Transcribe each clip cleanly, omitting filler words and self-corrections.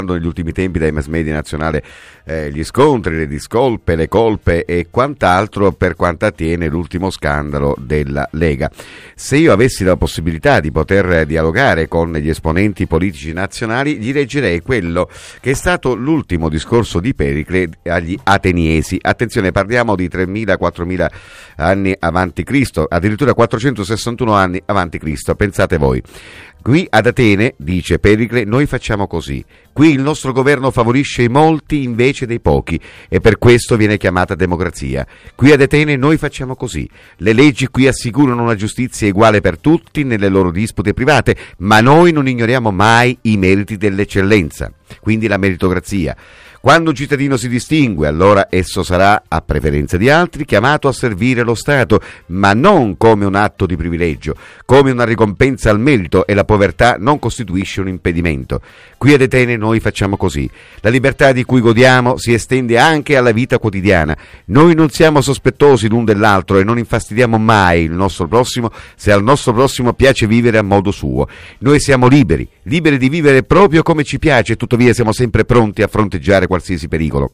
negli ultimi tempi dai mass media nazionali gli scontri, le discolpe, le colpe e quant'altro per quanto attiene l'ultimo scandalo della Lega. Se io avessi la possibilità di poter dialogare con gli esponenti politici nazionali, gli leggerei quello che è stato l'ultimo discorso di Pericle agli ateniesi. Attenzione, parliamo di 3.000-4.000 anni avanti Cristo, addirittura 461 anni avanti Cristo, pensate voi. Qui ad Atene, dice Pericle, noi facciamo così. Qui il nostro governo favorisce i molti invece dei pochi e per questo viene chiamata democrazia. Qui ad Atene noi facciamo così. Le leggi qui assicurano una giustizia uguale per tutti nelle loro dispute private, ma noi non ignoriamo mai i meriti dell'eccellenza, quindi la meritocrazia. Quando un cittadino si distingue, allora esso sarà, a preferenza di altri, chiamato a servire lo Stato, ma non come un atto di privilegio, come una ricompensa al merito, e la povertà non costituisce un impedimento. Qui ad Atene noi facciamo così. La libertà di cui godiamo si estende anche alla vita quotidiana. Noi non siamo sospettosi l'un dell'altro e non infastidiamo mai il nostro prossimo se al nostro prossimo piace vivere a modo suo. Noi siamo liberi di vivere proprio come ci piace e tuttavia siamo sempre pronti a fronteggiare qualsiasi pericolo.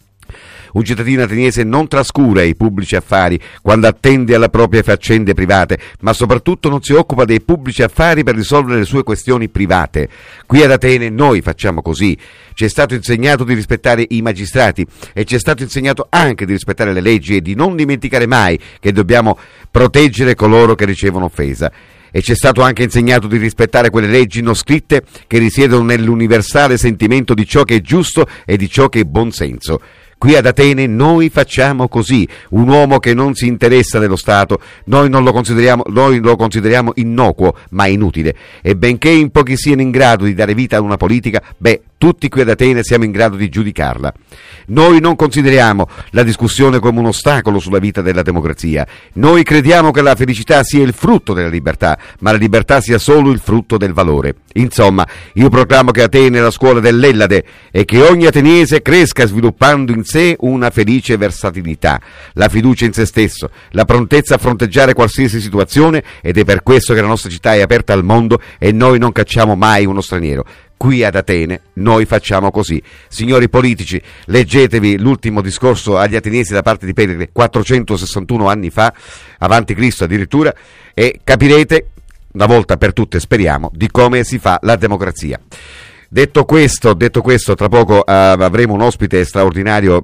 Un cittadino ateniese non trascura i pubblici affari quando attende alle proprie faccende private, ma soprattutto non si occupa dei pubblici affari per risolvere le sue questioni private. Qui ad Atene noi facciamo così. Ci è stato insegnato di rispettare i magistrati e ci è stato insegnato anche di rispettare le leggi e di non dimenticare mai che dobbiamo proteggere coloro che ricevono offesa. E ci è stato anche insegnato di rispettare quelle leggi non scritte che risiedono nell'universale sentimento di ciò che è giusto e di ciò che è buonsenso. Qui ad Atene noi facciamo così. Un uomo che non si interessa dello Stato, noi lo consideriamo innocuo, ma inutile. E benché in pochi siano in grado di dare vita a una politica, tutti qui ad Atene siamo in grado di giudicarla. Noi non consideriamo la discussione come un ostacolo sulla vita della democrazia. Noi crediamo che la felicità sia il frutto della libertà, ma la libertà sia solo il frutto del valore. Insomma, io proclamo che Atene è la scuola dell'Ellade e che ogni ateniese cresca sviluppando in sé una felice versatilità, la fiducia in se stesso, la prontezza a fronteggiare qualsiasi situazione, ed è per questo che la nostra città è aperta al mondo e noi non cacciamo mai uno straniero. Qui ad Atene noi facciamo così. Signori politici, leggetevi l'ultimo discorso agli ateniesi da parte di Pericle 461 anni fa, avanti Cristo addirittura, e capirete una volta per tutte, speriamo, di come si fa la democrazia. Detto questo, tra poco avremo un ospite straordinario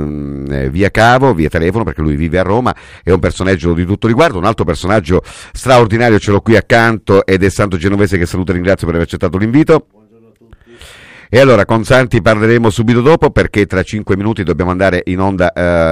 via cavo, via telefono, perché lui vive a Roma, è un personaggio di tutto riguardo. Un altro personaggio straordinario ce l'ho qui accanto ed è Santo Genovese, che saluto e ringrazio per aver accettato l'invito. E allora con Santi parleremo subito dopo, perché tra 5 minuti dobbiamo andare in onda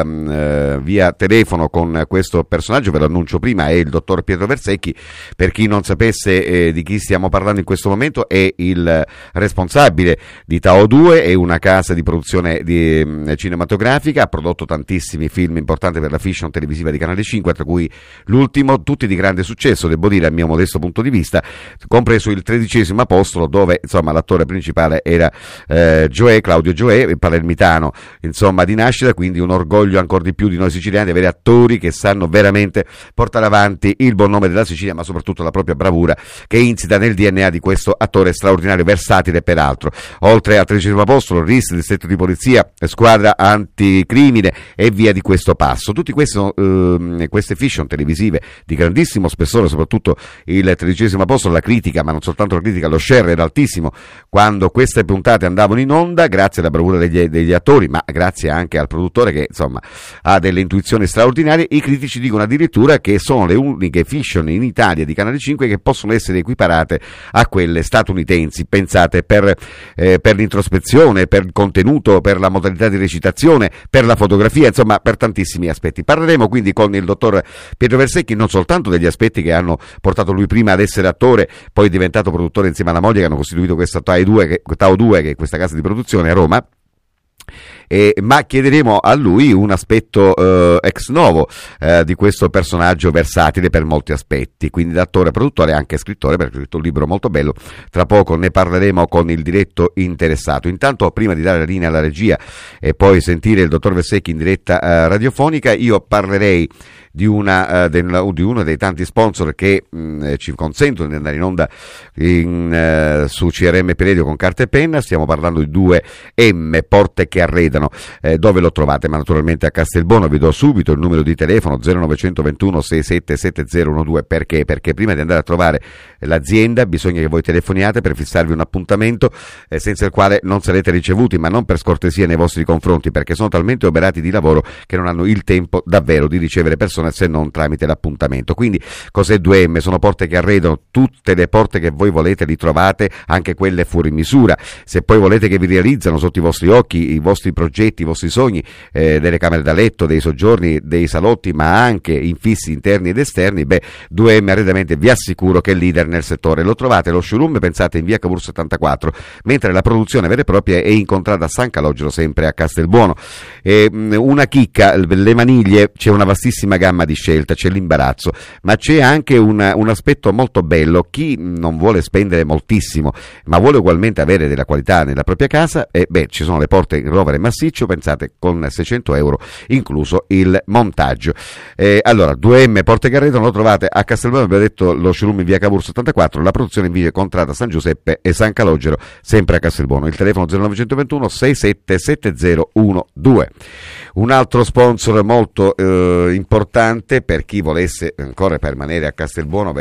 via telefono con questo personaggio. Ve lo annuncio prima, è il dottor Pietro Versecchi. Per chi non sapesse di chi stiamo parlando in questo momento, è il responsabile di Tao 2, è una casa di produzione cinematografica, ha prodotto tantissimi film importanti per la fiction televisiva di Canale 5, tra cui l'ultimo, tutti di grande successo, devo dire, a mio modesto punto di vista, compreso il 13° Apostolo, dove insomma l'attore principale era Claudio Gioè, palermitano insomma di nascita, quindi un orgoglio ancora di più di noi siciliani di avere attori che sanno veramente portare avanti il buon nome della Sicilia, ma soprattutto la propria bravura che insita nel DNA di questo attore straordinario, versatile peraltro. Oltre al 13° Apostolo, RIS, distretto di polizia, squadra anticrimine e via di questo passo. Tutti queste fiction televisive di grandissimo spessore, soprattutto il 13° Apostolo, la critica, ma non soltanto la critica, lo share era altissimo quando queste puntate andavano in onda, grazie alla bravura degli attori, ma grazie anche al produttore che insomma ha delle intuizioni straordinarie. I critici dicono addirittura che sono le uniche fiction in Italia di Canale 5 che possono essere equiparate a quelle statunitensi, pensate, per l'introspezione, per il contenuto, per la modalità di recitazione, per la fotografia, insomma per tantissimi aspetti. Parleremo quindi con il dottor Pietro Versecchi non soltanto degli aspetti che hanno portato lui prima ad essere attore, poi è diventato produttore insieme alla moglie, che hanno costituito questa Tao 2, che è questa casa di produzione a Roma, ma chiederemo a lui un aspetto ex novo di questo personaggio versatile per molti aspetti, quindi da attore, produttore e anche scrittore, perché ha scritto un libro molto bello. Tra poco ne parleremo con il diretto interessato. Intanto, prima di dare la linea alla regia e poi sentire il dottor Versecchi in diretta radiofonica, io parlerei di uno dei tanti sponsor che ci consentono di andare in onda su CRM Radio con carta e penna. Stiamo parlando di 2M Porte che Arredano. Dove lo trovate? Ma naturalmente a Castelbuono. Vi do subito il numero di telefono 0921 677012. Perché prima di andare a trovare l'azienda bisogna che voi telefoniate per fissarvi un appuntamento senza il quale non sarete ricevuti, ma non per scortesia nei vostri confronti, perché sono talmente oberati di lavoro che non hanno il tempo davvero di ricevere persone se non tramite l'appuntamento. Quindi cos'è 2M? Sono porte che arredano, tutte le porte che voi volete li trovate, anche quelle fuori misura. Se poi volete che vi realizzano sotto i vostri occhi i vostri progetti, i vostri sogni, delle camere da letto, dei soggiorni, dei salotti, ma anche infissi interni ed esterni, 2M Arredamenti vi assicuro che è leader nel settore. Lo trovate lo showroom, pensate, in via Cavour 74, mentre la produzione vera e propria è incontrata a San Calogero, sempre a Castelbuono. Una chicca, le maniglie, c'è una vastissima gamma di scelta, c'è l'imbarazzo, ma c'è anche un aspetto molto bello. Chi non vuole spendere moltissimo ma vuole ugualmente avere della qualità nella propria casa, ci sono le porte in rovere massiccio, pensate, con 600 euro incluso il montaggio. Allora, 2M Porte che Arredano lo trovate a Castelbuono, abbiamo detto lo showroom in via Cavour 74, la produzione in via Contrada San Giuseppe e San Calogero, sempre a Castelbuono. Il telefono 0921 677012. Un altro sponsor molto importante per chi volesse ancora permanere a Castelbuono,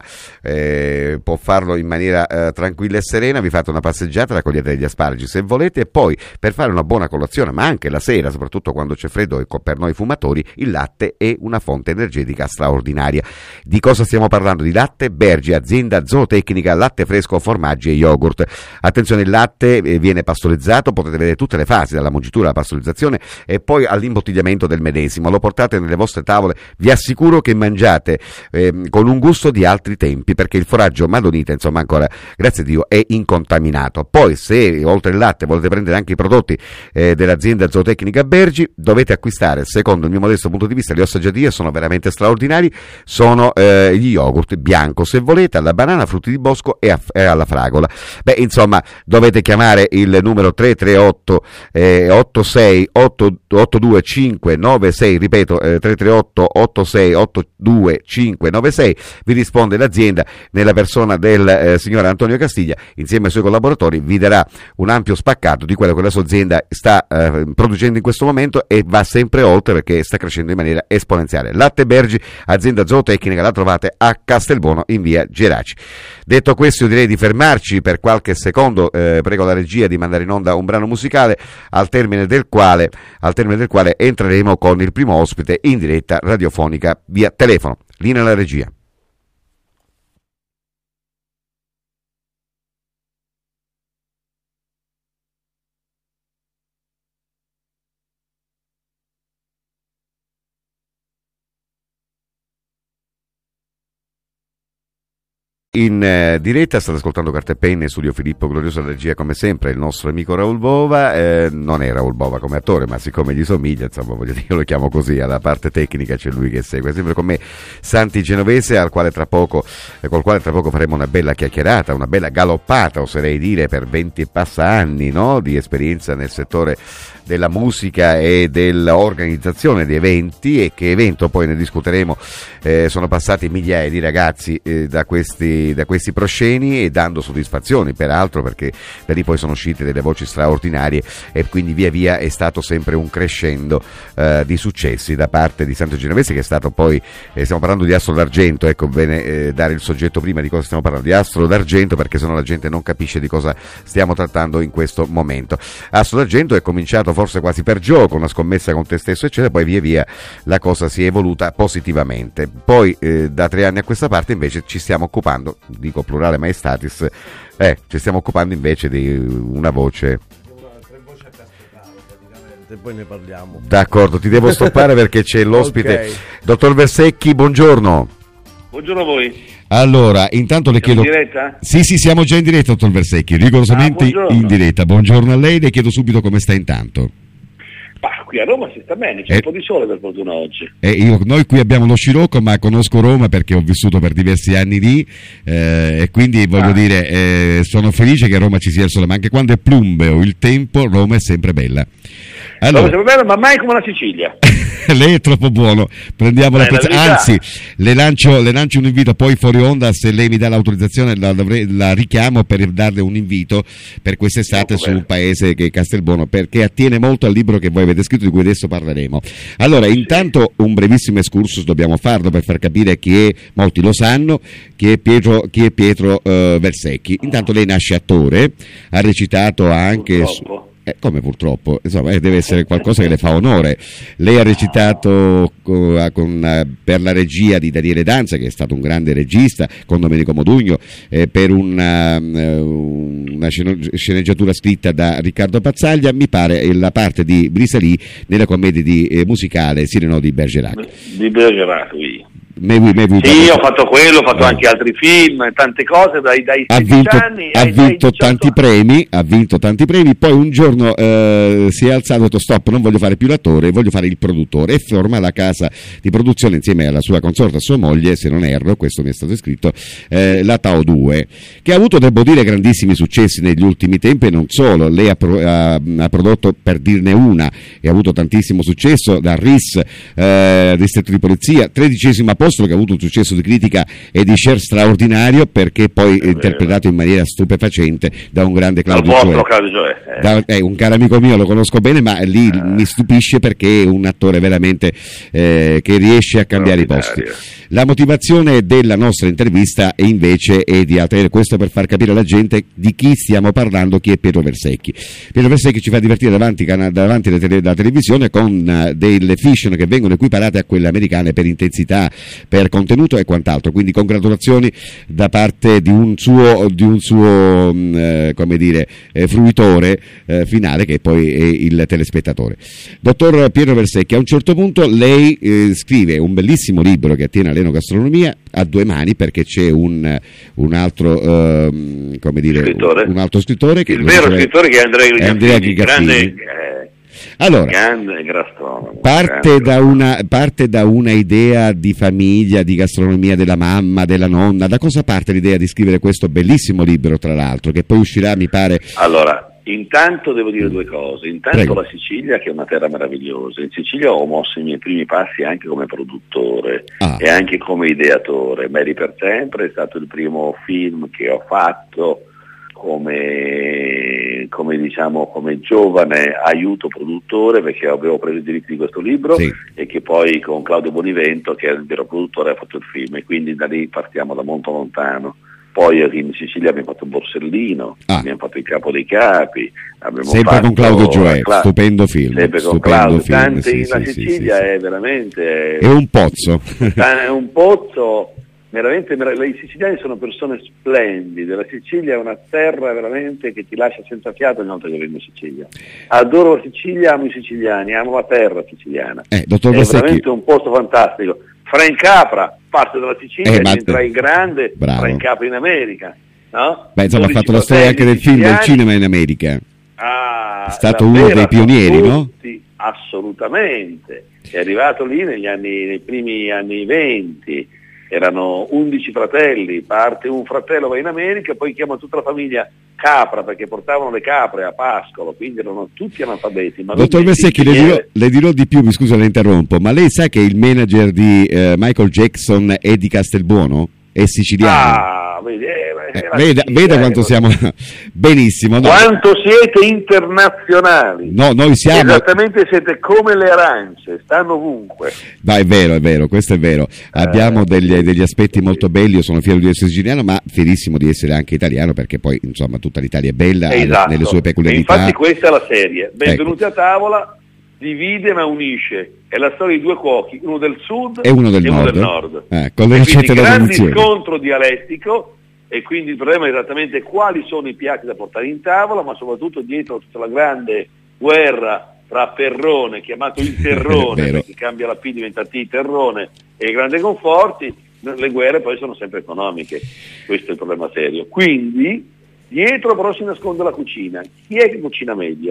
può farlo in maniera tranquilla e serena. Vi fate una passeggiata, raccogliete degli asparagi se volete, e poi per fare una buona colazione, ma anche la sera, soprattutto quando c'è freddo, ecco, per noi fumatori il latte è una fonte energetica straordinaria. Di cosa stiamo parlando? Di Latte Bergi, azienda zootecnica, latte fresco, formaggi e yogurt. Attenzione, il latte viene pastorizzato, potete vedere tutte le fasi, dalla mungitura alla pastorizzazione e poi all'imbottigliamento del medesimo. Lo portate nelle vostre tavole, vi assicuro che mangiate con un gusto di altri tempi, perché il foraggio madonita, ancora, grazie a Dio, è incontaminato. Poi, se oltre il latte volete prendere anche i prodotti dell'azienda zootecnica Bergi, dovete acquistare, secondo il mio modesto punto di vista, le ossaggiatie sono veramente straordinari. Sono gli yogurt bianco, se volete, alla banana, frutti di bosco e alla fragola. Dovete chiamare il numero 338 86 82 596, ripeto, 338 86 82 596. Vi risponde l'azienda nella persona del signor Antonio Castiglia. Insieme ai suoi collaboratori vi darà un ampio spaccato di quello che la sua azienda sta producendo in questo momento, e va sempre oltre perché sta crescendo in maniera esponenziale. Latte Bergi, azienda zootecnica, la trovate a Castelbuono in via Geraci. Detto questo, io direi di fermarci per qualche secondo. Prego la regia di mandare in onda un brano musicale al termine del quale entreremo con il primo ospite in diretta radiofonica via telefono. Linea alla regia. In diretta state ascoltando Carte e Penne, studio Filippo Glorioso, alla regia come sempre il nostro amico Raul Bova. Non è Raul Bova come attore, ma siccome gli somiglia, io lo chiamo così. Alla parte tecnica c'è lui che segue, sempre con me Santi Genovese, col quale tra poco faremo una bella chiacchierata, una bella galoppata, oserei dire, per 20 e passa anni, no? Di esperienza nel settore della musica e dell'organizzazione di eventi. E che evento, poi ne discuteremo. Sono passati migliaia di ragazzi da questi prosceni, e dando soddisfazioni, peraltro, perché da lì poi sono uscite delle voci straordinarie, e quindi via via è stato sempre un crescendo di successi da parte di Santi Genovese, che è stato poi, stiamo parlando di Astro d'Argento, ecco, bene dare il soggetto prima di cosa stiamo parlando, di Astro d'Argento, perché sennò la gente non capisce di cosa stiamo trattando in questo momento. Astro d'Argento è cominciato forse quasi per gioco, una scommessa con te stesso eccetera, poi via via la cosa si è evoluta positivamente. Poi da 3 anni a questa parte invece ci stiamo occupando, dico plurale maestatis, ci stiamo occupando invece di una voce. Poi ne parliamo. D'accordo, ti devo stoppare perché c'è l'ospite. Okay. Dottor Versecchi, buongiorno. Buongiorno a voi. Allora, intanto le chiedo. In diretta? Sì, siamo già in diretta, dottor Versecchi, rigorosamente in diretta. Buongiorno a lei, le chiedo subito come sta intanto. qui a Roma si sta bene, c'è un po' di sole per fortuna oggi. Noi qui abbiamo lo scirocco, ma conosco Roma perché ho vissuto per diversi anni lì, e quindi voglio dire, sono felice che a Roma ci sia il sole, ma anche quando è plumbeo il tempo, Roma è sempre bella. Allora, Roma è sempre bella, ma mai come la Sicilia. Lei è troppo buono, prendiamo anzi le lancio un invito poi fuori onda, se lei mi dà l'autorizzazione la richiamo per darle un invito per quest'estate su un paese che è Castelbuono, perché attiene molto al libro che voi avete scritto, di cui adesso parleremo. Allora, intanto un brevissimo excursus dobbiamo farlo per far capire chi è, molti lo sanno, chi è Pietro Versecchi. Intanto lei nasce attore, ha recitato anche come purtroppo, insomma, deve essere qualcosa che le fa onore. Lei ha recitato per la regia di Daniele Danza, che è stato un grande regista, con Domenico Modugno, per una sceneggiatura scritta da Riccardo Pazzaglia, mi pare la parte di Brisalì nella commedia musicale Cyrano di Bergerac. Di Bergerac, oui. Sì, ho fatto quello, ho fatto anche altri film, tante cose dai 16 anni. Ha vinto tanti premi, poi un giorno si è alzato e ha detto stop, non voglio fare più l'attore, voglio fare il produttore, e forma la casa di produzione insieme alla sua consorte, sua moglie, se non erro, questo mi è stato scritto, la Tao 2, che ha avuto, devo dire, grandissimi successi negli ultimi tempi, e non solo. Lei ha prodotto, per dirne una, e ha avuto tantissimo successo, da RIS, Distretto di Polizia, 13° posto, che ha avuto un successo di critica e di share straordinario, perché poi interpretato in maniera stupefacente da un grande Claudio Gioè. Un caro amico mio, lo conosco bene, ma lì mi stupisce perché è un attore veramente che riesce a cambiare i posti. La motivazione della nostra intervista è invece di altra, questo per far capire alla gente di chi stiamo parlando, chi è Pietro Versecchi. Pietro Versecchi ci fa divertire davanti alla televisione con delle fiction che vengono equiparate a quelle americane per intensità, per contenuto e quant'altro, quindi congratulazioni da parte di un suo come dire, fruitore finale, che poi è il telespettatore. Dottor Pietro Versecchi, a un certo punto lei scrive un bellissimo libro che attiene all'enogastronomia a due mani, perché c'è un altro come dire, un altro scrittore, che il vero scrittore, che è Andrea Ghigaffini. Allora, parte da una idea di famiglia, di gastronomia della mamma, della nonna. Da cosa parte l'idea di scrivere questo bellissimo libro, tra l'altro, che poi uscirà, mi pare? Allora, intanto devo dire due cose. Intanto Prego. La Sicilia, che è una terra meravigliosa. In Sicilia ho mosso i miei primi passi anche come produttore e anche come ideatore. Mary per sempre è stato il primo film che ho fatto come giovane aiuto produttore, perché avevo preso i diritti di questo libro, e che poi con Claudio Bonivento, che è il vero produttore, ha fatto il film, e quindi da lì partiamo da molto lontano. Poi in Sicilia abbiamo fatto Borsellino, abbiamo fatto Il Capo dei Capi, sempre con Claudio Gioè, stupendo film. Sempre con Claudio. La Sicilia è veramente è un pozzo. È un pozzo. Veramente, i siciliani sono persone splendide. La Sicilia è una terra veramente che ti lascia senza fiato ogni volta che vengo in Sicilia. Adoro la Sicilia, amo i siciliani, amo la terra siciliana. Dottor Versecchi, è veramente un posto fantastico. Frank Capra parte dalla Sicilia, entra in grande. Bravo. Frank Capra in America, no? Beh, insomma, ha fatto la storia anche del film del cinema in America. È stato uno dei pionieri, no? Assolutamente. È arrivato lì nei primi anni 20. Erano 11 fratelli, parte un fratello, va in America, poi chiama tutta la famiglia Capra, perché portavano le capre a pascolo, quindi erano tutti analfabeti. Dottor Versecchi, le dirò di più, mi scusa, la interrompo, ma lei sa che il manager di Michael Jackson è di Castelbuono? È siciliano? Veda quanto siamo benissimo. No. Quanto siete internazionali. No, noi siamo esattamente, siete come le arance, stanno ovunque. È vero, questo è vero. Abbiamo degli aspetti molto belli. Io sono fiero di essere siciliano, ma fierissimo di essere anche italiano, perché poi insomma tutta l'Italia è bella, nelle sue peculiarità. E infatti questa è la serie. Benvenuti a tavola. Divide ma unisce, è la storia di due cuochi, uno del sud e uno del nord. Con le ricette da grande scontro dialettico, e quindi il problema è esattamente quali sono i piatti da portare in tavola, ma soprattutto dietro tutta la grande guerra tra Perrone, chiamato il Terrone, perché cambia la P, diventa T, Terrone, e i Grandi Conforti. Le guerre poi sono sempre economiche, questo è il problema serio. Quindi dietro però si nasconde la cucina. Chi è che cucina meglio?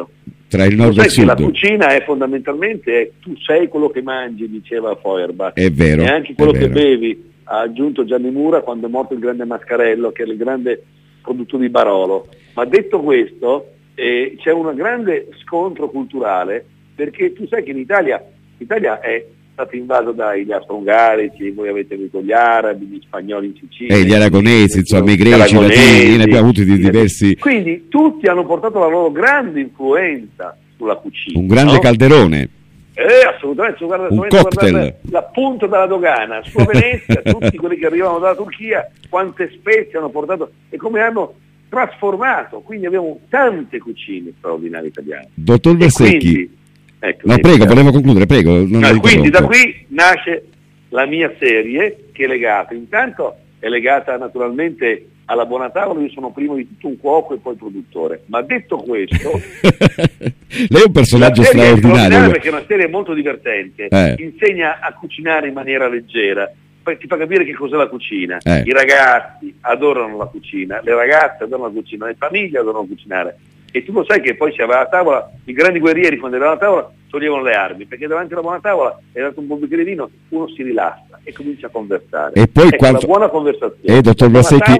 tra il nord e il sud. La cucina è fondamentalmente tu sei quello che mangi, diceva Feuerbach, è vero, e anche quello che bevi, ha aggiunto Gianni Mura quando è morto il grande Mascarello, che era il grande produttore di Barolo. Ma detto questo, c'è un grande scontro culturale, perché tu sai che l'Italia è stato invaso dagli austro-ungarici, voi avete avuto gli arabi, gli spagnoli in Sicilia, gli aragonesi, insomma i greci, i latini, ne abbiamo avuti di diversi. Quindi tutti hanno portato la loro grande influenza sulla cucina. Un grande calderone. Assolutamente, un cocktail. La punta della dogana, su Venezia, tutti quelli che arrivano dalla Turchia, quante spezie hanno portato e come hanno trasformato, quindi abbiamo tante cucine straordinarie italiane. Dottor Versecchi, prego, volevo concludere, prego. Quindi da qui nasce la mia serie, che è legata, intanto è legata naturalmente alla Buona Tavola. Io sono prima di tutto un cuoco e poi produttore, ma detto questo lei è un personaggio straordinario, perché è una serie molto divertente, insegna a cucinare in maniera leggera, ti fa capire che cos'è la cucina. I ragazzi adorano la cucina, le ragazze adorano la cucina, le famiglie adorano cucinare, e tu lo sai che poi si va a tavola, i grandi guerrieri quando erano a tavola toglievano le armi, perché davanti alla Buona Tavola è dato un buon bicchiere di vino, uno si rilassa e comincia a conversare. E poi una buona conversazione. Dottor Versecchi,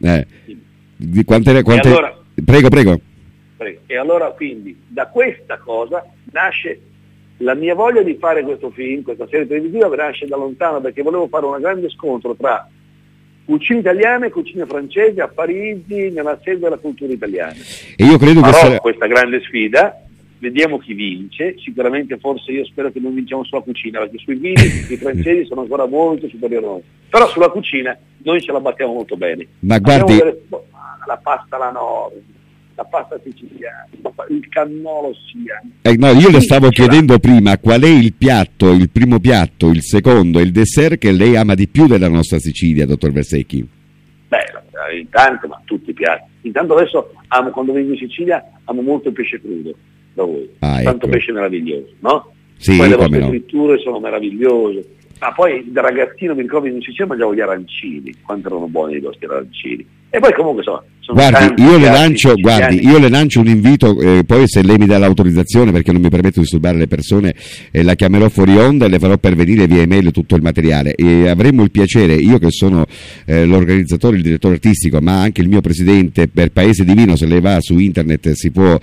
allora, prego. E allora quindi da questa cosa nasce la mia voglia di fare questo film, questa serie televisiva, nasce da lontano, perché volevo fare un grande scontro tra cucine italiane e cucine francesi a Parigi, nella sede della cultura italiana. E io credo che questa grande sfida, vediamo chi vince. Sicuramente, forse io spero che non vinciamo sulla cucina, perché sui vini i francesi sono ancora molto superiori a noi, però sulla cucina noi ce la battiamo molto bene. Ma guardi, la pasta alla nord, la pasta siciliana, il cannolo siano. Io le stavo chiedendo prima qual è il piatto, il primo piatto, il secondo e il dessert che lei ama di più della nostra Sicilia, dottor Versecchi. Intanto, ma tutti i piatti. Intanto adesso quando vengo in Sicilia amo molto il pesce crudo da voi. Tanto pesce meraviglioso, no? Sì, poi le vostre fritture sono meravigliose. Ma poi da ragazzino mi ricordo in Sicilia mangiavo gli arancini, quanto erano buoni i vostri arancini. E poi comunque sono io le lancio un invito, poi se lei mi dà l'autorizzazione, perché non mi permetto di disturbare le persone, la chiamerò fuori onda e le farò pervenire via email tutto il materiale, e avremmo il piacere, io che sono l'organizzatore, il direttore artistico, ma anche il mio presidente per Paese di Vino, se lei va su internet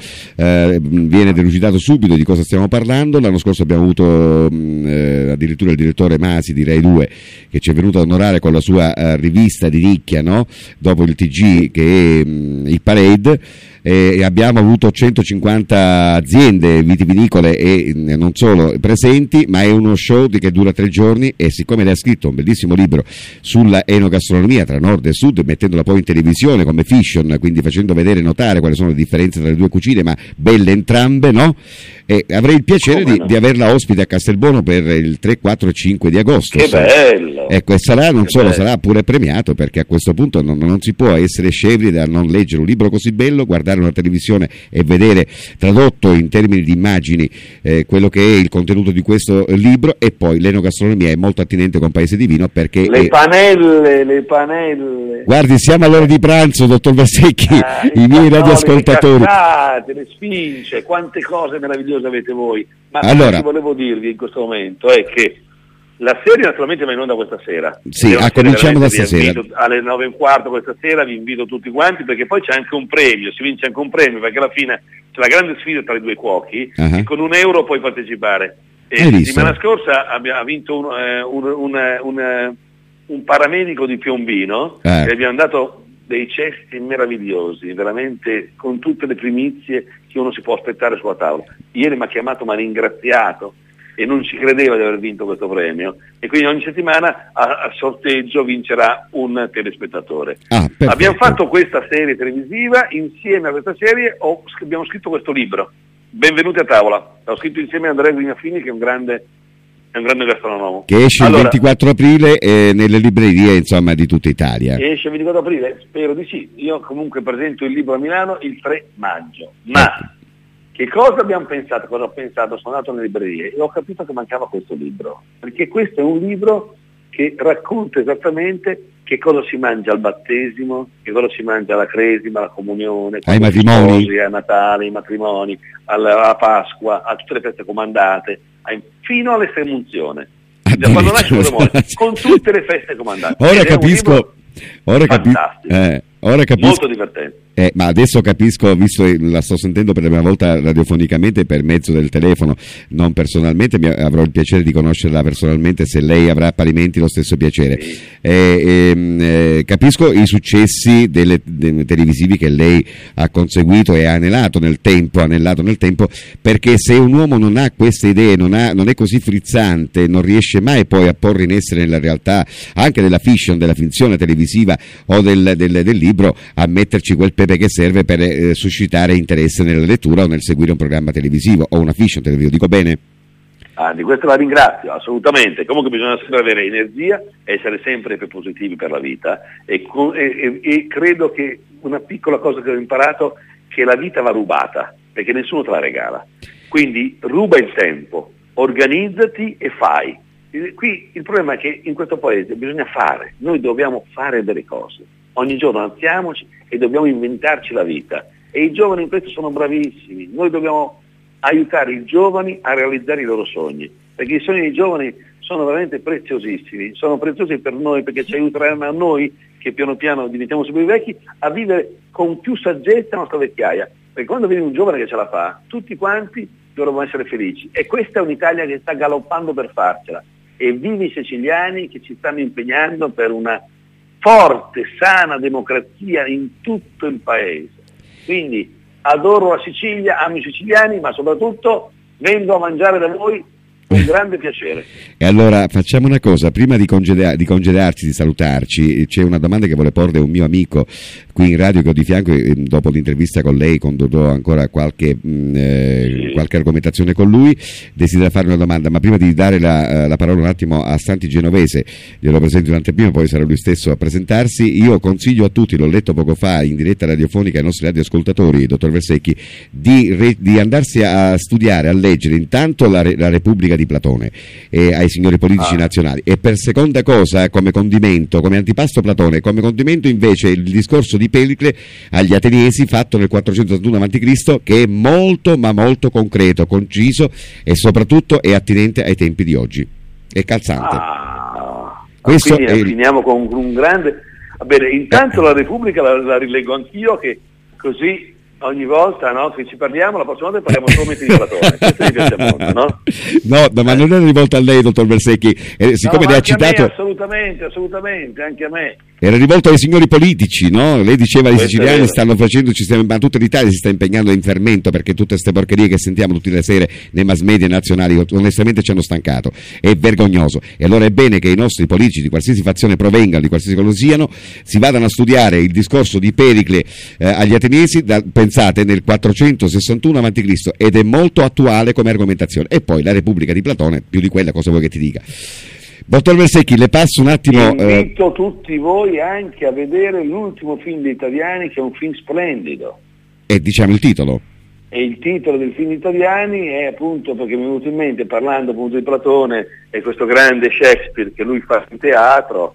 viene delucidato subito di cosa stiamo parlando. L'anno scorso abbiamo avuto addirittura il direttore Masi di Rai 2 che ci è venuto ad onorare con la sua rivista di nicchia, no? Dopo il TG che è il Parade, e abbiamo avuto 150 aziende vitivinicole e non solo presenti, ma è uno show che dura 3 giorni, e siccome lei ha scritto un bellissimo libro sulla enogastronomia tra nord e sud, mettendola poi in televisione come fiction, quindi facendo vedere e notare quali sono le differenze tra le due cucine, ma belle entrambe, no? E avrei il piacere di averla ospite a Castelbuono per il 3, 4 e 5 di agosto. Che bello! Ecco, e sarà sarà pure premiato, perché a questo punto non si può essere scevri da non leggere un libro così bello, guardare una televisione e vedere tradotto in termini di immagini quello che è il contenuto di questo libro, e poi l'enogastronomia è molto attinente con Paese di Vino, perché le panelle. Guardi, siamo all'ora di pranzo, dottor Versecchi, i miei radioascoltatori. Le spince, quante cose meravigliose avete voi. Ma allora, quello che volevo dirvi in questo momento è che la serie naturalmente va in onda questa sera. Sì, cominciamo da stasera. Alle 9:15 questa sera vi invito tutti quanti, perché poi c'è anche un premio, si vince anche un premio, perché alla fine c'è la grande sfida tra i due cuochi, e con €1 puoi partecipare. E la settimana scorsa ha vinto un paramedico di Piombino, e abbiamo dato dei cesti meravigliosi, veramente con tutte le primizie che uno si può aspettare sulla tavola. Ieri mi ha chiamato, mi ha ringraziato e non ci credeva di aver vinto questo premio, e quindi ogni settimana a sorteggio vincerà un telespettatore. Abbiamo fatto questa serie televisiva, insieme a questa serie abbiamo scritto questo libro, Benvenuti a tavola. L'ho scritto insieme a Andrea Guignafini, che è un grande gastronomo. Che esce il 24 aprile nelle librerie, insomma, di tutta Italia. Esce il 24 aprile? Spero di sì. Io comunque presento il libro a Milano il 3 maggio. Ma che cosa abbiamo pensato? Cosa ho pensato? Sono andato nelle librerie e ho capito che mancava questo libro. Perché questo è un libro che racconta esattamente che cosa si mangia al battesimo, che cosa si mangia alla cresima, alla comunione, ai matrimoni, sposi, a Natale, ai matrimoni, alla Pasqua, a tutte le feste comandate, fino all'estrema unzione. Da quando nasce il matrimonio, con tutte le feste comandate. Ora capisco. Ora capisco. Molto divertente. Ma adesso capisco, visto che la sto sentendo per la prima volta radiofonicamente per mezzo del telefono, non personalmente, avrò il piacere di conoscerla personalmente, se lei avrà parimenti lo stesso piacere. Sì. Capisco i successi televisivi che lei ha conseguito e ha annellato nel tempo, perché se un uomo non ha queste idee, non è così frizzante, non riesce mai poi a porre in essere nella realtà, anche della fiction, della finzione televisiva o del libro, a metterci quel pepe che serve per suscitare interesse nella lettura o nel seguire un programma televisivo o una fiction televisiva, dico bene? Di questo la ringrazio, assolutamente. Comunque bisogna sempre avere energia e essere sempre più positivi per la vita e credo che una piccola cosa che ho imparato è che la vita va rubata, perché nessuno te la regala. Quindi ruba il tempo, organizzati e fai. Qui il problema è che in questo paese bisogna fare, noi dobbiamo fare delle cose. Ogni giorno alziamoci e dobbiamo inventarci la vita. E i giovani in questo sono bravissimi. Noi dobbiamo aiutare i giovani a realizzare i loro sogni, perché i sogni dei giovani sono veramente preziosissimi, sono preziosi per noi perché ci aiuteranno a noi, che piano piano diventiamo sempre più vecchi, a vivere con più saggezza la nostra vecchiaia. Perché quando vedi un giovane che ce la fa, tutti quanti dovremmo essere felici. E questa è un'Italia che sta galoppando per farcela. E vivi i siciliani che ci stanno impegnando per una forte, sana democrazia in tutto il paese. Quindi adoro la Sicilia, amo i siciliani, ma soprattutto vengo a mangiare da voi con grande piacere. E allora facciamo una cosa, prima di congedarci, di salutarci, c'è una domanda che vuole porre un mio amico qui in radio che ho di fianco, e dopo l'intervista con lei condurrò ancora qualche argomentazione con lui. Desidera fare una domanda, ma prima di dare la parola un attimo a Santi Genovese, glielo presento in anteprima, poi sarà lui stesso a presentarsi. Io consiglio a tutti, l'ho letto poco fa in diretta radiofonica ai nostri radioascoltatori, dottor Versecchi, di andarsi a studiare, a leggere intanto la Repubblica di Platone ai signori politici nazionali, e per seconda cosa, come condimento, come antipasto Platone, come condimento invece il discorso di Pericle agli Ateniesi fatto nel 481 a.C., che è molto ma molto concreto, conciso e soprattutto è attinente ai tempi di oggi, è calzante. Questo finiamo con un grande. Bene, intanto la Repubblica la rileggo anch'io, che così ogni volta, no, che ci parliamo, la prossima volta parliamo solamente di Platone. Questo mi piace molto, no? No, ma non è rivolta a lei, dottor Versecchi, siccome lei ha citato. Assolutamente, anche a me. Era rivolto ai signori politici, no? Lei diceva i siciliani stanno facendo, ma tutta l'Italia si sta impegnando in fermento, perché tutte queste porcherie che sentiamo tutte le sere nei mass media nazionali onestamente ci hanno stancato, è vergognoso. E allora è bene che i nostri politici di qualsiasi fazione provengano, di qualsiasi colore siano, si vadano a studiare il discorso di Pericle agli Ateniesi, pensate, nel 461 a.C., ed è molto attuale come argomentazione. E poi la Repubblica di Platone, più di quella cosa vuoi che ti dica. Dottor Versecchi, le passo un attimo. Invito tutti voi anche a vedere l'ultimo film degli italiani, che è un film splendido. E diciamo il titolo. E il titolo del film italiani è, appunto, perché mi è venuto in mente, parlando appunto di Platone e questo grande Shakespeare che lui fa in teatro,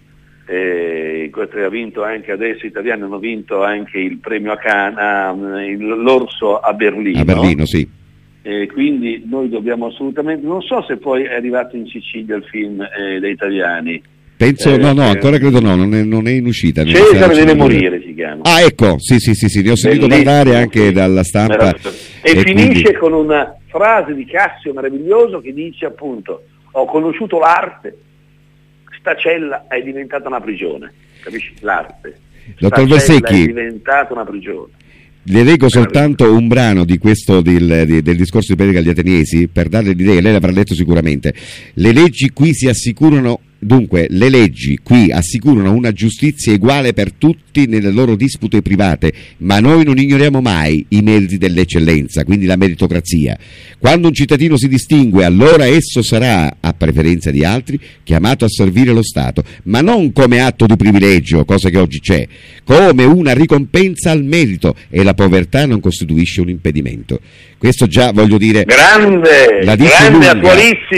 questo ha vinto anche adesso, gli italiani hanno vinto anche il premio a Cannes, l'Orso a Berlino. A Berlino, sì. Quindi noi dobbiamo assolutamente, non so se poi è arrivato in Sicilia il film dei italiani. Penso no, ancora credo no, non è in uscita. Cesare deve morire si chiama. Ah, ecco, sì, ne ho sentito parlare anche dalla stampa. E finisce con una frase di Cassio meraviglioso che dice, appunto: ho conosciuto l'arte, sta cella è diventata una prigione. Capisci? L'arte. Dottor Versecchi, è diventata una prigione. Le leggo soltanto un brano di questo del discorso di Pericle agli Ateniesi per darle l'idea, lei l'avrà letto sicuramente. Le leggi qui si assicurano. Dunque, le leggi qui assicurano una giustizia uguale per tutti nelle loro dispute private, ma noi non ignoriamo mai i meriti dell'eccellenza, quindi la meritocrazia. Quando un cittadino si distingue, allora esso sarà, a preferenza di altri, chiamato a servire lo Stato, ma non come atto di privilegio, cosa che oggi c'è, come una ricompensa al merito, e la povertà non costituisce un impedimento. Questo già, voglio dire, grande, attualissimo.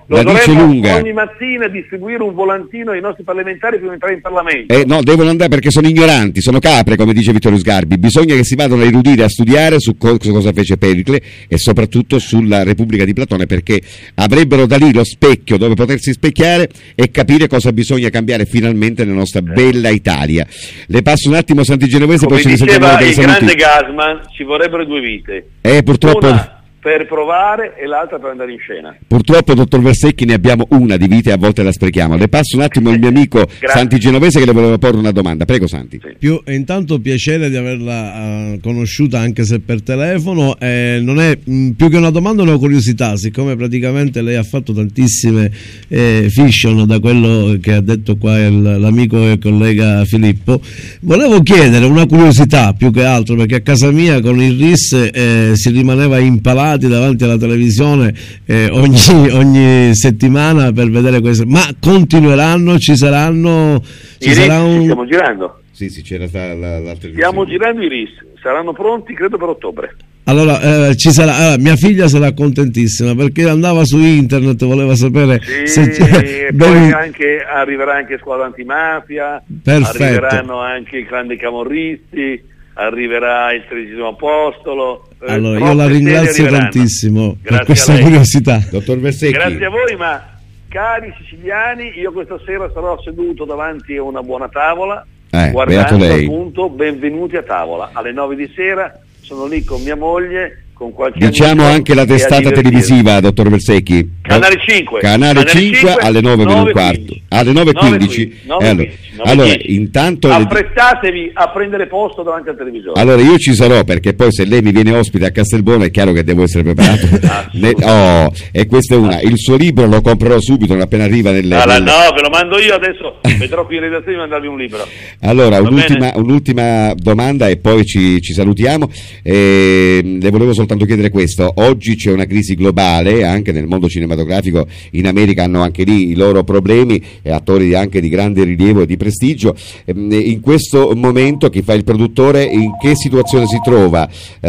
la dice lunga. Ogni mattina distribuire un volantino ai nostri parlamentari prima di entrare in Parlamento. No, devono andare perché sono ignoranti, sono capre, come dice Vittorio Sgarbi. Bisogna che si vadano a erudire, a studiare su cosa fece Pericle e soprattutto sulla Repubblica di Platone, perché avrebbero da lì lo specchio dove potersi specchiare e capire cosa bisogna cambiare finalmente nella nostra bella Italia. Le passo un attimo Santi Genovese, come poi ci risentiamo per i diceva il saluti. grande Gassman, ci vorrebbero 2 vite. Purtroppo. Una per provare e l'altra per andare in scena. Purtroppo, dottor Versecchi, ne abbiamo una di vite e a volte la sprechiamo. Le passo un attimo il mio amico Santi Genovese che le voleva porre una domanda. Prego, Santi. Sì. Intanto piacere di averla conosciuta anche se per telefono. Non è più che una domanda, una curiosità, siccome praticamente lei ha fatto tantissime fiction da quello che ha detto qua l'amico e collega Filippo. Volevo chiedere una curiosità più che altro, perché a casa mia con il RIS si rimaneva impalati davanti alla televisione ogni settimana per vedere questo, ma continueranno, ci saranno, stiamo girando. Sì, c'era l'altra. Stiamo girando i RIS, saranno pronti credo per ottobre. Allora ci sarà, mia figlia sarà contentissima perché andava su internet, voleva sapere e poi arriverà anche Squadra Antimafia. Perfetto. Arriveranno anche i grandi camorristi, arriverà il 13° Apostolo. Allora io la ringrazio tantissimo per questa curiosità, dottor Versecchi. Grazie a voi, ma cari siciliani, io questa sera sarò seduto davanti a una buona tavola, guardando appunto Benvenuti a tavola alle 9 di sera. Sono lì con mia moglie, con qualche diciamo anche la testata televisiva, dottor Versecchi. Canale 5 alle 9 meno un quarto, alle 9:15. Allora, intanto affrettatevi a prendere posto davanti al televisore. Allora io ci sarò, perché poi se lei mi viene ospite a Castelbuono è chiaro che devo essere preparato. E questa è una. Il suo libro lo comprerò subito, non appena arriva nelle. No, ve lo mando io adesso. Vedrò qui in redazione di mandarvi un libro. Allora, un'ultima domanda e poi ci salutiamo. Le volevo soltanto chiedere questo: oggi c'è una crisi globale anche nel mondo cinematografico. In America hanno anche lì i loro problemi, attori anche di grande rilievo e di prestigio. In questo momento chi fa il produttore in che situazione si trova?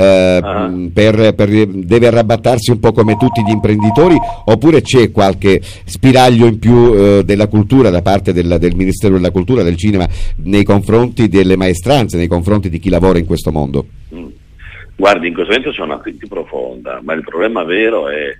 Deve arrabattarsi un po' come tutti gli imprenditori, oppure c'è qualche spiraglio in più della cultura da parte del Ministero della Cultura, del Cinema, nei confronti delle maestranze, nei confronti di chi lavora in questo mondo? Guardi, in questo momento c'è una crisi profonda, ma il problema vero è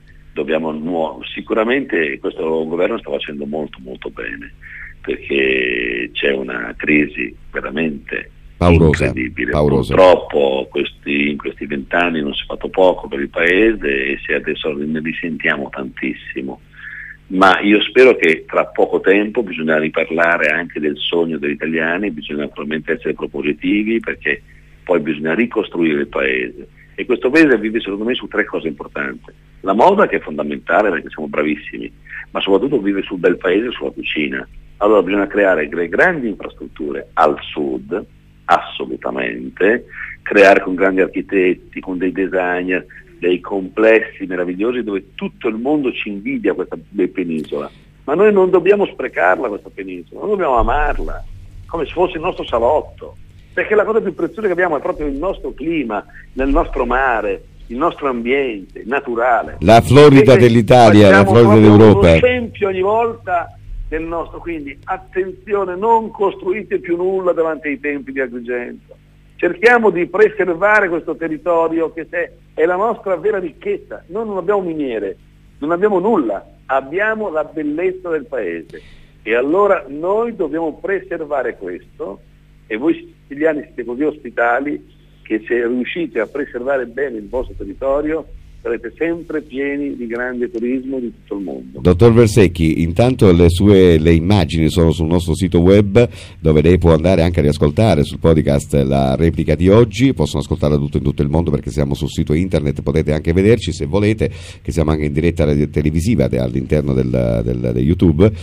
sicuramente questo governo sta facendo molto molto bene, perché c'è una crisi veramente incredibile. Purtroppo in questi 20 anni non si è fatto poco per il paese e adesso ne risentiamo tantissimo, ma io spero che tra poco tempo bisogna riparlare anche del sogno degli italiani, bisogna naturalmente essere propositivi, perché poi bisogna ricostruire il paese, e questo paese vive secondo me su 3 cose importanti: la moda, che è fondamentale perché siamo bravissimi, ma soprattutto vive sul bel paese e sulla cucina. Allora bisogna creare delle grandi infrastrutture al sud, assolutamente, creare con grandi architetti, con dei designer, dei complessi meravigliosi dove tutto il mondo ci invidia questa penisola, ma noi non dobbiamo sprecarla questa penisola, noi dobbiamo amarla come se fosse il nostro salotto, perché la cosa più preziosa che abbiamo è proprio il nostro clima, il nostro mare, il nostro ambiente naturale, la Florida dell'Italia, la Florida d'Europa, uno scempio ogni volta del nostro. Quindi attenzione, non costruite più nulla davanti ai tempi di Agrigento, cerchiamo di preservare questo territorio che è la nostra vera ricchezza. Noi non abbiamo miniere, non abbiamo nulla, abbiamo la bellezza del paese, e allora noi dobbiamo preservare questo, e voi siciliani siete così ospitali che se riuscite a preservare bene il vostro territorio sarete sempre pieni di grande turismo di tutto il mondo. Dottor Versecchi, intanto le immagini sono sul nostro sito web, dove lei può andare anche a riascoltare sul podcast la replica di oggi. Possono ascoltarla in tutto il mondo perché siamo sul sito internet, potete anche vederci se volete, che siamo anche in diretta televisiva all'interno del YouTube.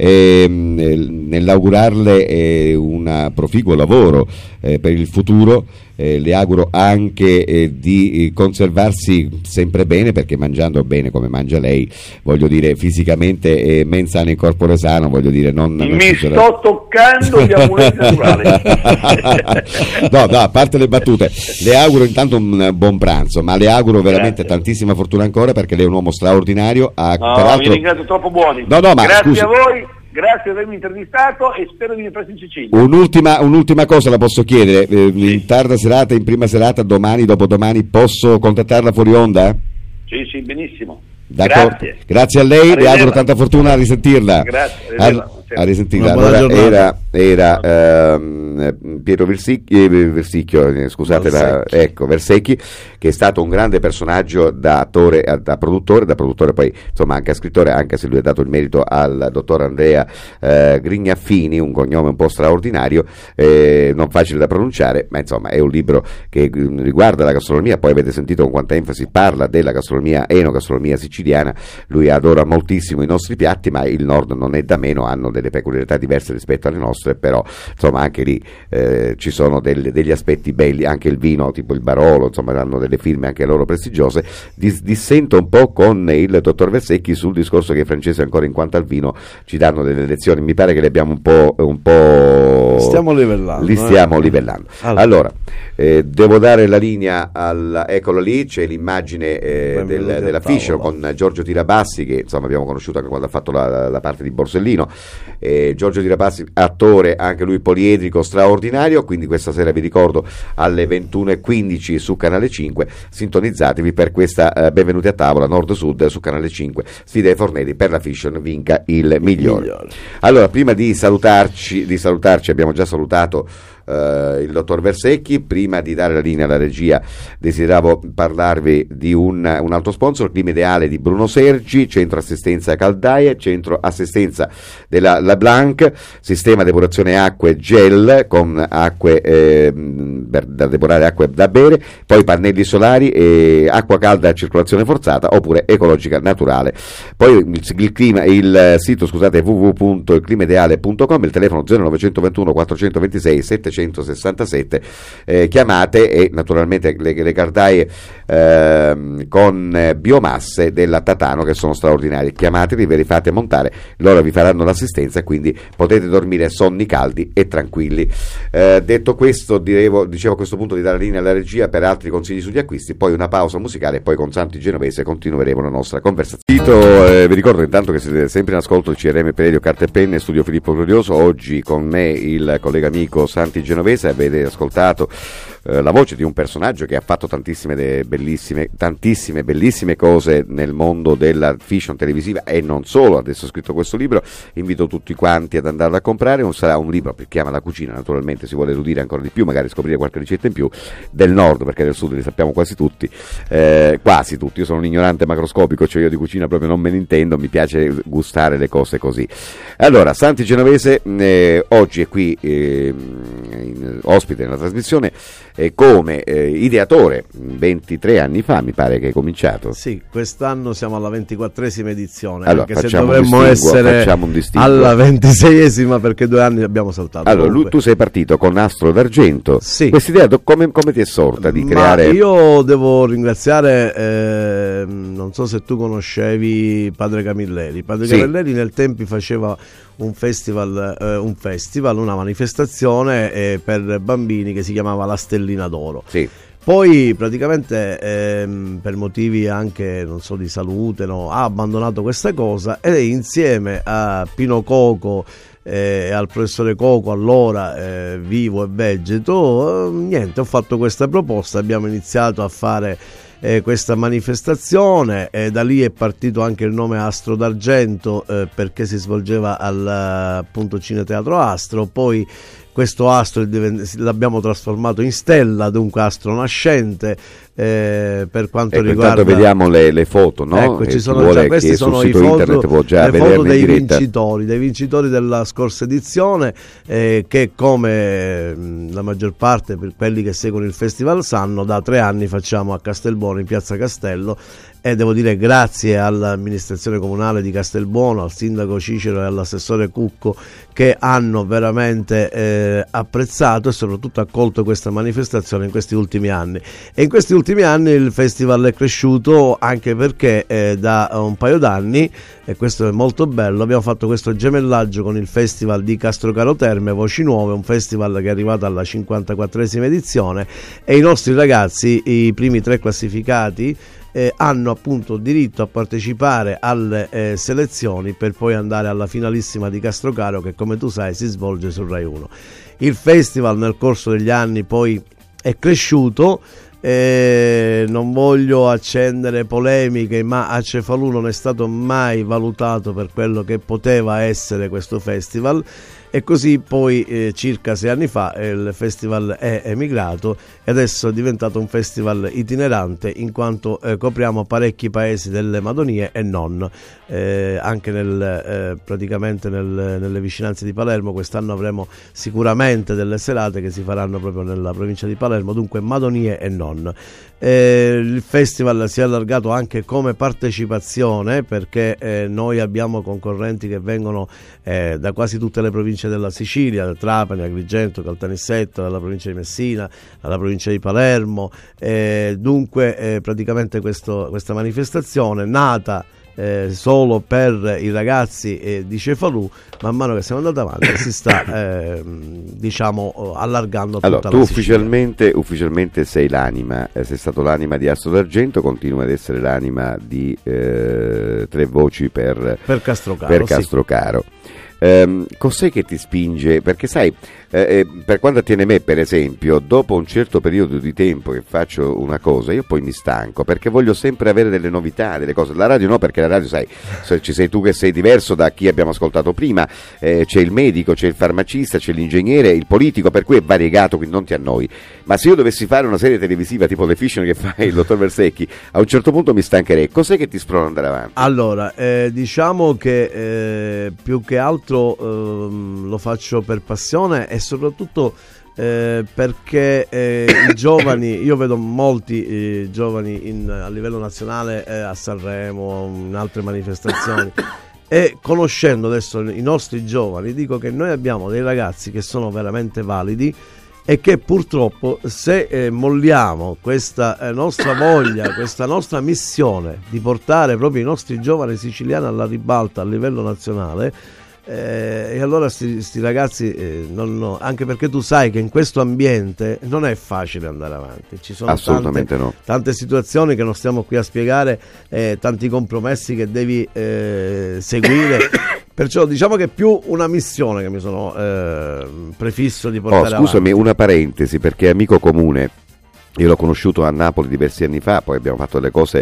Nell'augurarle un proficuo lavoro per il futuro, le auguro anche di conservarsi sempre sempre bene, perché mangiando bene come mangia lei, voglio dire, fisicamente mens sana in corpore sano, voglio dire, mi sto toccando gli amuleti naturali. No, a parte le battute, le auguro intanto un buon pranzo, ma le auguro veramente tantissima fortuna ancora, perché lei è un uomo straordinario. Mi ringrazio, troppo buoni. Ma grazie scusi. A voi, grazie di avermi intervistato e spero di venire presto in Sicilia. Un'ultima cosa la posso chiedere, in tarda serata, in prima serata, domani, dopodomani, posso contattarla fuori onda? Sì, benissimo. D'accordo. Grazie a lei, le auguro tanta fortuna, a risentirla. Grazie. A risentirla. Allora era Pietro Versicchio, scusate, Versecchi, che è stato un grande personaggio da attore, da produttore poi insomma anche a scrittore, anche se lui ha dato il merito al dottor Andrea Grignaffini, un cognome un po' straordinario, non facile da pronunciare, ma insomma è un libro che riguarda la gastronomia. Poi avete sentito con quanta enfasi parla della gastronomia, enogastronomia siciliana. Lui adora moltissimo i nostri piatti, ma il nord non è da meno, hanno delle peculiarità diverse rispetto alle nostre, però insomma anche lì ci sono degli aspetti belli, anche il vino tipo il Barolo, insomma hanno delle firme anche loro prestigiose. Dissento un po' con il dottor Versecchi sul discorso che i francesi ancora in quanto al vino ci danno delle lezioni, mi pare che le abbiamo un po' stiamo livellando, li stiamo livellando. Allora devo dare la linea eccola lì, c'è l'immagine della Fischer con Giorgio Tirabassi, che insomma abbiamo conosciuto anche quando ha fatto la parte di Borsellino. Giorgio Tirabassi, attore anche lui poliedrico straordinario, quindi questa sera vi ricordo alle 21:15 su Canale 5, sintonizzatevi per questa Benvenuti a tavola Nord-Sud su Canale 5, sfida ai fornelli, per la Fischer vinca il migliore. Allora, prima di salutarci abbiamo già salutato il dottor Versecchi. Prima di dare la linea alla regia desideravo parlarvi di un altro sponsor, Clima Ideale di Bruno Sergi, centro assistenza caldaie, centro assistenza della La Blanc, sistema depurazione acque gel con acque da depurare, acque da bere, poi pannelli solari e acqua calda a circolazione forzata oppure ecologica naturale. Poi il sito www.climadeale.com, il telefono 0921 426 767, chiamate, e naturalmente le caldaie con biomasse della Tatano che sono straordinarie, chiamateli, ve li fate montare, loro vi faranno l'assistenza, quindi potete dormire sonni caldi e tranquilli. Detto questo, dicevo a questo punto di dare la linea alla regia per altri consigli sugli acquisti, poi una pausa musicale e poi con Santi Genovese continueremo la nostra conversazione. Vi ricordo intanto che siete sempre in ascolto il CRM Peredio Carta e Penne, studio Filippo Glorioso, oggi con me il collega amico Santi Genovese. Avete ascoltato la voce di un personaggio che ha fatto tantissime bellissime cose nel mondo della fiction televisiva e non solo. Adesso ho scritto questo libro, invito tutti quanti ad andarlo a comprare. Sarà un libro che chiama La cucina, naturalmente si vuole erudire ancora di più, magari scoprire qualche ricetta in più del nord, perché del sud li sappiamo quasi tutti. Io sono un ignorante macroscopico, cioè io di cucina proprio non me ne intendo, mi piace gustare le cose così. Allora, Santi Genovese oggi è qui ospite nella trasmissione come ideatore. 23 anni fa mi pare che hai cominciato. Sì, quest'anno siamo alla 24esima edizione, allora, anche se dovremmo essere alla 26esima, perché 2 anni abbiamo saltato. Allora, tu sei partito con Nastro d'Argento. Sì. Questa idea come ti è sorta di creare? Io devo ringraziare, non so se tu conoscevi Padre Camilleri. Camilleri nel tempi faceva un festival, una manifestazione per bambini che si chiamava La Stellina d'Oro. Sì. Poi praticamente per motivi anche non so di salute ha abbandonato questa cosa, e insieme a Pino Coco e al professore Coco, allora vivo e vegeto, ho fatto questa proposta, abbiamo iniziato a fare questa manifestazione, e da lì è partito anche il nome Astro d'Argento, perché si svolgeva appunto Cineteatro Astro. Poi questo astro l'abbiamo trasformato in stella, dunque astro nascente. Per quanto riguarda, vediamo le foto, no? Ecco, ci sono già, questi sono i foto dei vincitori della scorsa edizione, che come la maggior parte, per quelli che seguono il festival sanno, da 3 anni facciamo a Castelbuono, in piazza Castello, e devo dire grazie all'amministrazione comunale di Castelbuono, al sindaco Cicero e all'assessore Cucco, che hanno veramente apprezzato e soprattutto accolto questa manifestazione in questi ultimi anni. E in questi ultimi anni il festival è cresciuto anche perché da un paio d'anni, e questo è molto bello, abbiamo fatto questo gemellaggio con il festival di Castrocaro Terme Voci Nuove, un festival che è arrivato alla 54esima edizione, e i nostri ragazzi, i primi 3 classificati, hanno appunto diritto a partecipare alle selezioni per poi andare alla finalissima di Castrocaro, che come tu sai si svolge sul Rai 1. Il festival nel corso degli anni poi è cresciuto, non voglio accendere polemiche, ma a Cefalù non è stato mai valutato per quello che poteva essere questo festival, e così poi circa 6 anni fa il festival è emigrato e adesso è diventato un festival itinerante, in quanto copriamo parecchi paesi delle Madonie e non, anche praticamente nelle vicinanze di Palermo. Quest'anno avremo sicuramente delle serate che si faranno proprio nella provincia di Palermo, dunque Madonie e non. Il festival si è allargato anche come partecipazione, perché noi abbiamo concorrenti che vengono da quasi tutte le province della Sicilia, da Trapani, Agrigento, Caltanissetta, dalla provincia di Messina, dalla provincia di Palermo, dunque praticamente questa manifestazione nata solo per i ragazzi di Cefalù, man mano che siamo andati avanti si sta diciamo allargando a tutta la Sicilia. Ufficialmente sei l'anima, sei stato l'anima di Asso d'Argento, continua ad essere l'anima di 3 voci per Castrocaro. Cos'è che ti spinge? Perché sai, per quanto attiene me, per esempio, dopo un certo periodo di tempo che faccio una cosa, io poi mi stanco, perché voglio sempre avere delle novità, delle cose. La radio no, perché la radio, sai, ci sei tu che sei diverso da chi abbiamo ascoltato prima, c'è il medico, c'è il farmacista, c'è l'ingegnere, il politico, per cui è variegato, quindi non ti annoi. Ma se io dovessi fare una serie televisiva tipo The Fiction che fa il dottor Versecchi, a un certo punto mi stancherei. Cos'è che ti sprona ad andare avanti? Allora, diciamo che più che altro lo faccio per passione e soprattutto perché i giovani, io vedo molti giovani a livello nazionale, a Sanremo, in altre manifestazioni, e conoscendo adesso i nostri giovani dico che noi abbiamo dei ragazzi che sono veramente validi e che purtroppo se molliamo questa nostra voglia, questa nostra missione di portare proprio i nostri giovani siciliani alla ribalta a livello nazionale, e allora sti ragazzi anche perché tu sai che in questo ambiente non è facile andare avanti, ci sono tante situazioni che non stiamo qui a spiegare, tanti compromessi che devi seguire, perciò diciamo che è più una missione che mi sono prefisso di portare avanti. Scusami, una parentesi, perché amico comune, io l'ho conosciuto a Napoli diversi anni fa, poi abbiamo fatto delle cose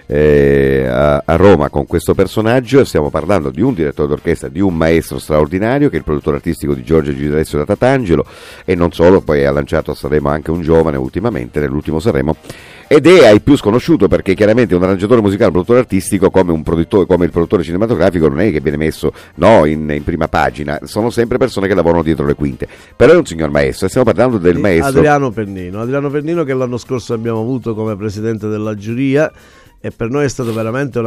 a Roma con questo personaggio. Stiamo parlando di un direttore d'orchestra, di un maestro straordinario, che è il produttore artistico di Giorgio Giudalessio da Tatangelo, e non solo, poi ha lanciato a Sanremo anche un giovane ultimamente, nell'ultimo Sanremo, ed è ai più sconosciuto perché chiaramente un arrangiatore musicale, un produttore artistico come un produttore, come il produttore cinematografico, non è che viene messo in prima pagina, sono sempre persone che lavorano dietro le quinte, però è un signor maestro. Stiamo parlando del maestro Adriano Pennino, che l'anno scorso abbiamo avuto come presidente della giuria, e per noi è stato veramente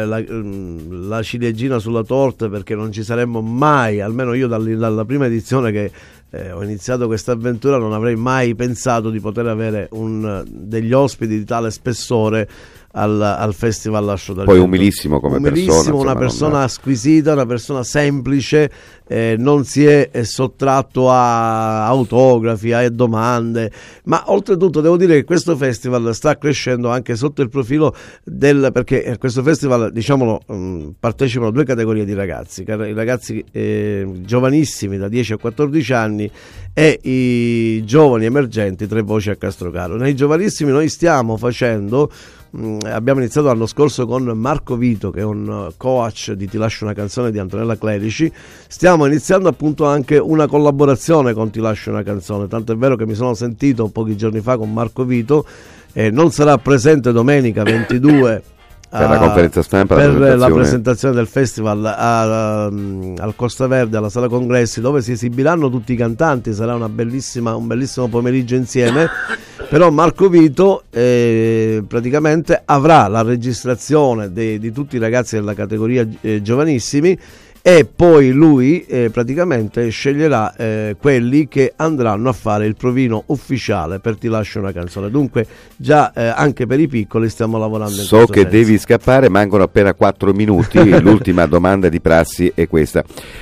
la ciliegina sulla torta, perché non ci saremmo mai, almeno io dalla prima edizione che ho iniziato questa avventura, non avrei mai pensato di poter avere degli ospiti di tale spessore al Festival Lascio d'Argento. Poi umilissimo come persona, una persona squisita, una persona semplice, non si è sottratto a autografi, a domande, ma oltretutto devo dire che questo festival sta crescendo anche sotto il profilo perché a questo festival, diciamolo, partecipano 2 categorie di ragazzi, i ragazzi giovanissimi da 10 a 14 anni e i giovani emergenti 3 voci a Castrocaro. Nei giovanissimi noi stiamo facendo, abbiamo iniziato l'anno scorso con Marco Vito, che è un coach di Ti lascio una canzone di Antonella Clerici. Stiamo iniziando appunto anche una collaborazione con Ti lascio una canzone, tanto è vero che mi sono sentito pochi giorni fa con Marco Vito, non sarà presente domenica 22 per la conferenza stampa, per la presentazione del festival al Costa Verde, alla Sala Congressi, dove si esibiranno tutti i cantanti. Sarà un bellissimo pomeriggio insieme. Però Marco Vito praticamente avrà la registrazione di tutti i ragazzi della categoria giovanissimi, e poi lui praticamente sceglierà quelli che andranno a fare il provino ufficiale per Ti lascio una canzone. Dunque già anche per i piccoli stiamo lavorando in So che senso. devi scappare, mancano appena 4 minuti. L'ultima domanda di prassi è questa: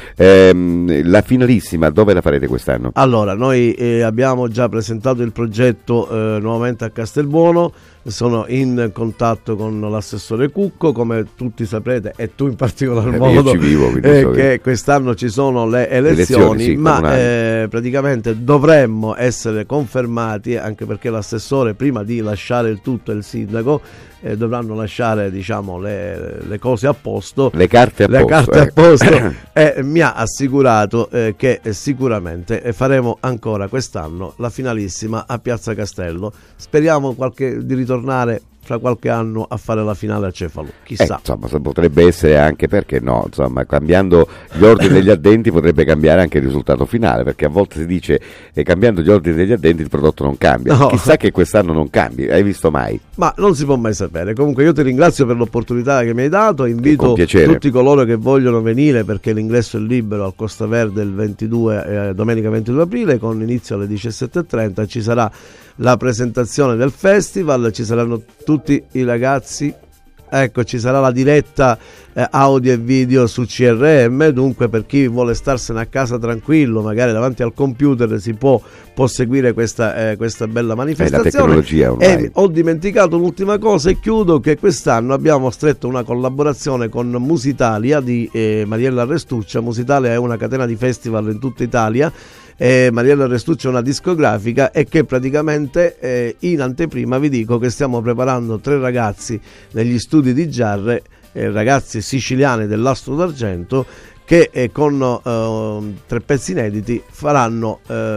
la finalissima dove la farete quest'anno? Allora, noi abbiamo già presentato il progetto nuovamente a Castelbuono. Sono in contatto con l'assessore Cucco, come tutti saprete, e tu in particolar modo, io ci vivo, che quest'anno ci sono le elezioni, sì, ma praticamente dovremmo essere confermati, anche perché l'assessore, prima di lasciare il tutto, e il sindaco dovranno lasciare, diciamo, le cose a posto, le carte a posto e mi ha assicurato che sicuramente faremo ancora quest'anno la finalissima a Piazza Castello. Speriamo di ritornare fra qualche anno a fare la finale a Cefalù, chissà. Insomma, potrebbe essere anche, perché no, insomma, cambiando gli ordini degli addenti potrebbe cambiare anche il risultato finale, perché a volte si dice cambiando gli ordini degli addenti il prodotto non cambia. No. Chissà che quest'anno non cambi, hai visto mai? Ma non si può mai sapere. Comunque io ti ringrazio per l'opportunità che mi hai dato, invito tutti coloro che vogliono venire, perché l'ingresso è libero al Costa Verde il 22, domenica 22 aprile, con inizio alle 17:30, ci sarà la presentazione del festival, ci saranno tutti i ragazzi, ecco, ci sarà la diretta audio e video su CRM, dunque per chi vuole starsene a casa tranquillo, magari davanti al computer, può seguire questa bella manifestazione. La tecnologia ormai. E ho dimenticato l'ultima cosa e chiudo, che quest'anno abbiamo stretto una collaborazione con Musitalia di Mariella Restuccia. Musitalia è una catena di festival in tutta Italia. Mariella Restuccia è una discografica, e che praticamente in anteprima vi dico che stiamo preparando 3 ragazzi negli studi di Giarre, ragazzi siciliani dell'Astro d'Argento, che con 3 pezzi inediti faranno,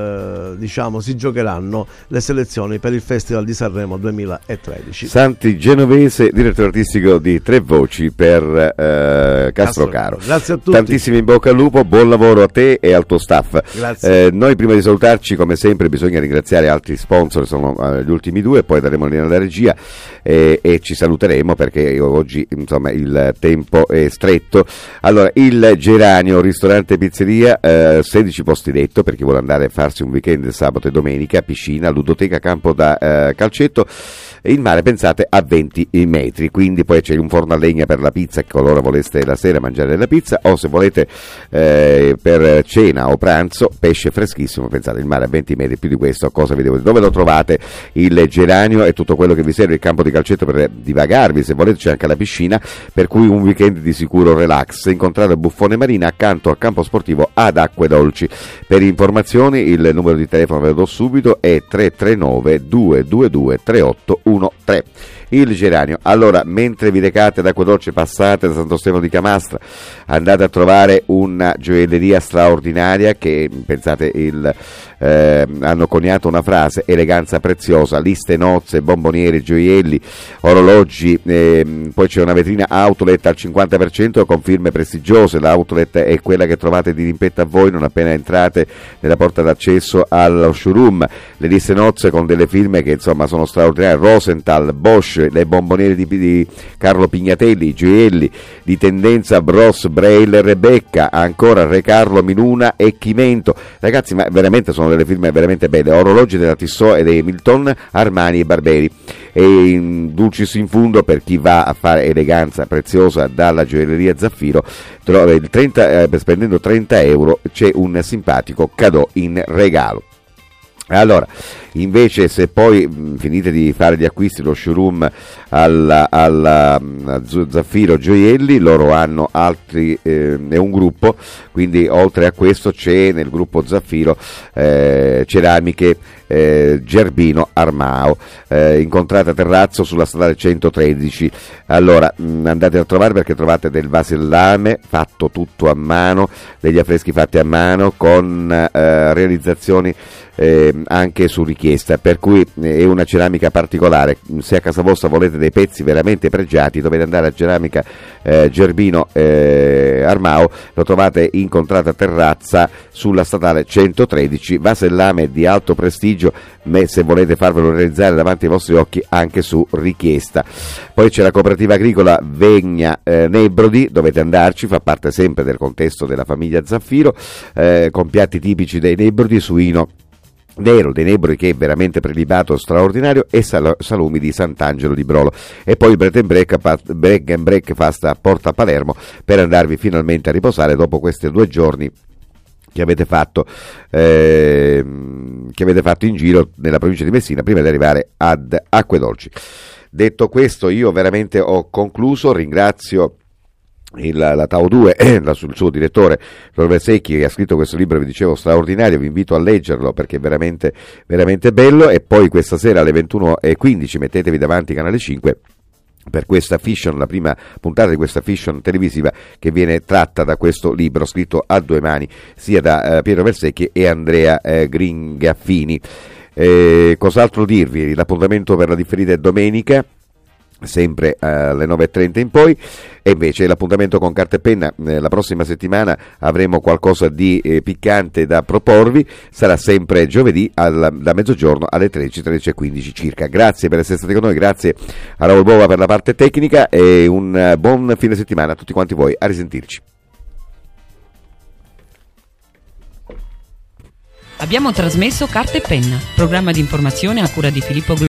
si giocheranno le selezioni per il Festival di Sanremo 2013. Santi Genovese, direttore artistico di 3 Voci per Castrocaro. Grazie a tutti. Tantissimi in bocca al lupo, buon lavoro a te e al tuo staff. Grazie. Noi prima di salutarci, come sempre, bisogna ringraziare altri sponsor, sono gli ultimi 2, poi daremo linea alla regia e ci saluteremo, perché oggi insomma il tempo è stretto. Allora, il Geranio, ristorante e pizzeria, 16 posti letto per chi vuole andare a farsi un weekend sabato e domenica, piscina, ludoteca, campo da calcetto, e il mare, pensate, a 20 metri, quindi poi c'è un forno a legna per la pizza, qualora voleste la sera mangiare la pizza, o se volete per cena o pranzo, pesce freschissimo, pensate, il mare a 20 metri, più di questo cosa vi devo dire? Dove lo trovate il Geranio e tutto quello che vi serve, il campo di calcetto per divagarvi, se volete c'è anche la piscina, per cui un weekend di sicuro relax. Incontrate Buffone Marina accanto al campo sportivo ad Acque Dolci. Per informazioni il numero di telefono ve lo do subito, è 339 222 3813. Il Geranio. Allora, mentre vi recate ad Acque Dolci, passate da Santo Stefano di Camastra, andate a trovare una gioielleria straordinaria che, pensate, hanno coniato una frase: eleganza preziosa, liste nozze, bomboniere, gioielli, orologi, poi c'è una vetrina outlet al 50% con firme prestigiose. L'outlet è quella che trovate di rimpetto a voi non appena entrate nella porta d'accesso allo showroom. Le liste nozze con delle firme che insomma sono straordinarie: Rosenthal, Bosch, le bomboniere di Carlo Pignatelli, gioielli di tendenza Bros, Braille, Rebecca, ancora Re Carlo, Minuna e Chimento. Ragazzi, ma veramente sono delle firme veramente belle. Orologi della Tissot e dei Milton, Armani e Barberi. E in dulcis in fundo, per chi va a fare eleganza preziosa dalla gioielleria Zaffiro, spendendo 30 euro c'è un simpatico cadeau in regalo. Allora, invece, se poi finite di fare gli acquisti lo showroom alla Zaffiro Gioielli, loro hanno altri, è un gruppo, quindi oltre a questo c'è nel gruppo Zaffiro ceramiche Gerbino Armao, incontrate a Terrazzo sulla stradale 113. Allora andate a trovare, perché trovate del vasellame fatto tutto a mano, degli affreschi fatti a mano con realizzazioni anche su richiesta, per cui è una ceramica particolare. Se a casa vostra volete dei pezzi veramente pregiati. Dovete andare a Ceramica Gerbino Armao, lo trovate in Contrada Terrazza sulla statale 113, vasellame di alto prestigio, se volete farvelo realizzare davanti ai vostri occhi anche su richiesta. Poi c'è la cooperativa agricola Vegna Nebrodi, dovete andarci, fa parte sempre del contesto della famiglia Zaffiro, con piatti tipici dei Nebrodi, suino nero dei Nebrodi che è veramente prelibato straordinario, e salumi di Sant'Angelo di Brolo. E poi il bread and breakfast a Porta Palermo, per andarvi finalmente a riposare dopo questi 2 giorni che avete fatto in giro nella provincia di Messina prima di arrivare ad Acquedolci. Detto questo, io veramente ho concluso. Ringrazio la Tau 2, il suo direttore Robert Secchi, che ha scritto questo libro, vi dicevo, straordinario. Vi invito a leggerlo perché è veramente, veramente bello. E poi questa sera alle 21:15 mettetevi davanti Canale 5 per questa fiction, la prima puntata di questa fiction televisiva che viene tratta da questo libro scritto a 2 mani sia da Piero Versecchi e Andrea Gringaffini. Cos'altro dirvi? L'appuntamento per la differita è domenica, sempre alle 9:30 in poi, e invece l'appuntamento con Carta e Penna la prossima settimana avremo qualcosa di piccante da proporvi. Sarà sempre giovedì da mezzogiorno alle 13:15 circa. Grazie per essere stati con noi, grazie a Raul Bova per la parte tecnica, e un buon fine settimana a tutti quanti voi. A risentirci. Abbiamo trasmesso Carta e Penna, programma di informazione a cura di Filippo